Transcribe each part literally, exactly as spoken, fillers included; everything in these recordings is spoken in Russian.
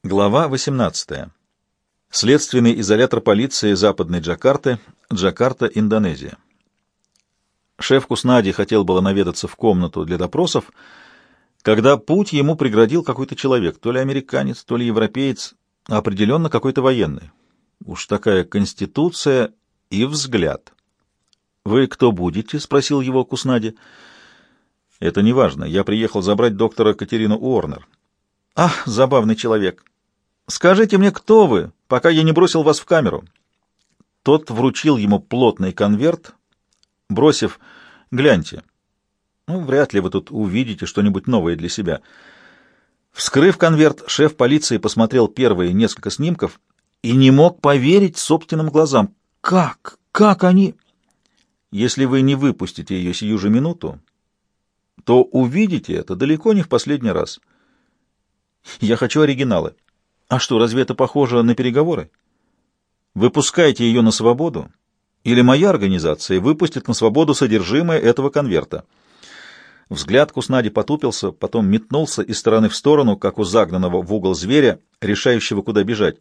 Глава восемнадцатая. Следственный изолятор полиции Западной Джакарты, Джакарта, Индонезия. Шеф Куснади хотел было наведаться в комнату для допросов, когда путь ему преградил какой-то человек, то ли американец, то ли европеец, а определенно какой-то военный. Уж такая конституция и взгляд. «Вы кто будете?» — спросил его Куснади. «Это не важно. Я приехал забрать доктора Катерину Уорнер». «Ах, забавный человек! Скажите мне, кто вы, пока я не бросил вас в камеру?» Тот вручил ему плотный конверт, бросив: «Гляньте. Ну, вряд ли вы тут увидите что-нибудь новое для себя». Вскрыв конверт, шеф полиции посмотрел первые несколько снимков и не мог поверить собственным глазам. «Как? Как они?» «Если вы не выпустите ее сию же минуту, то увидите это далеко не в последний раз. Я хочу оригиналы». «А что, разве это похоже на переговоры? Выпускайте ее на свободу, или моя организация выпустит на свободу содержимое этого конверта». Взгляд Куснади потупился, потом метнулся из стороны в сторону, как у загнанного в угол зверя, решающего, куда бежать.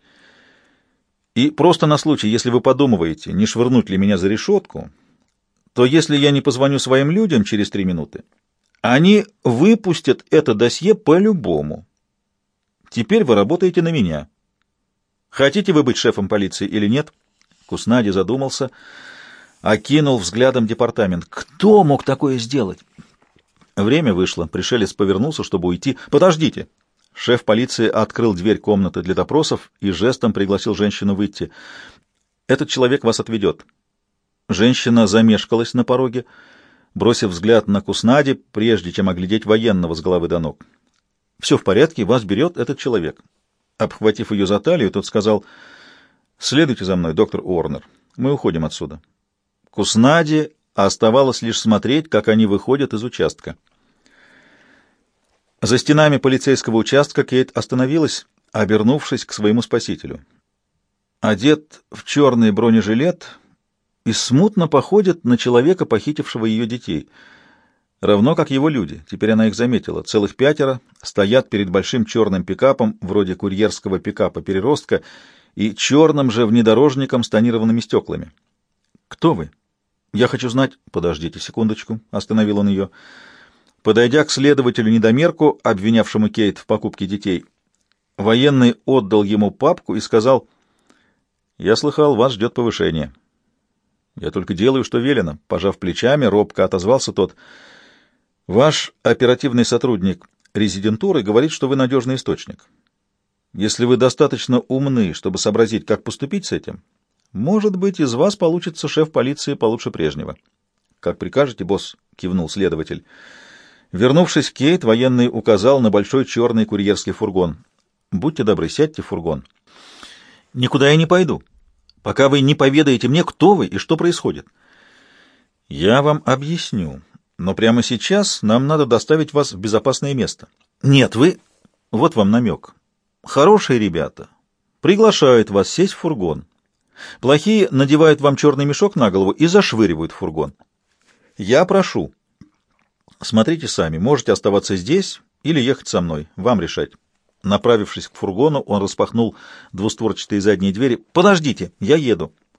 «И просто на случай, если вы подумываете, не швырнуть ли меня за решетку, то если я не позвоню своим людям через три минуты, они выпустят это досье по-любому. Теперь вы работаете на меня. Хотите вы быть шефом полиции или нет?» Куснади задумался, окинул взглядом департамент. Кто мог такое сделать? Время вышло. Пришелец повернулся, чтобы уйти. «Подождите!» Шеф полиции открыл дверь комнаты для допросов и жестом пригласил женщину выйти. «Этот человек вас отведет». Женщина замешкалась на пороге, бросив взгляд на Куснади, прежде чем оглядеть военного с головы до ног. «Все в порядке, вас берет этот человек». Обхватив ее за талию, тот сказал: «Следуйте за мной, доктор Уорнер. Мы уходим отсюда». Куснади оставалось лишь смотреть, как они выходят из участка. За стенами полицейского участка Кейт остановилась, обернувшись к своему спасителю. Одет в черный бронежилет и смутно походит на человека, похитившего ее детей, равно как его люди. Теперь она их заметила. Целых пятеро стоят перед большим черным пикапом, вроде курьерского пикапа-переростка, и черным же внедорожником с тонированными стеклами. «Кто вы? Я хочу знать...» «Подождите секундочку», — остановил он ее. Подойдя к следователю-недомерку, обвинявшему Кейт в покупке детей, военный отдал ему папку и сказал: «Я слыхал, вас ждет повышение». «Я только делаю, что велено», — пожав плечами, робко отозвался тот. «Ваш оперативный сотрудник резидентуры говорит, что вы надежный источник. Если вы достаточно умны, чтобы сообразить, как поступить с этим, может быть, из вас получится шеф полиции получше прежнего». «Как прикажете, босс», — кивнул следователь. Вернувшись к Кейт, военный указал на большой черный курьерский фургон. «Будьте добры, сядьте в фургон». «Никуда я не пойду, пока вы не поведаете мне, кто вы и что происходит». «Я вам объясню, но прямо сейчас нам надо доставить вас в безопасное место». «Нет, вы...» «Вот вам намек. Хорошие ребята приглашают вас сесть в фургон. Плохие надевают вам черный мешок на голову и зашвыривают в фургон. Я прошу, смотрите сами, можете оставаться здесь или ехать со мной, вам решать». Направившись к фургону, он распахнул двустворчатые задние двери. «Подождите, я еду».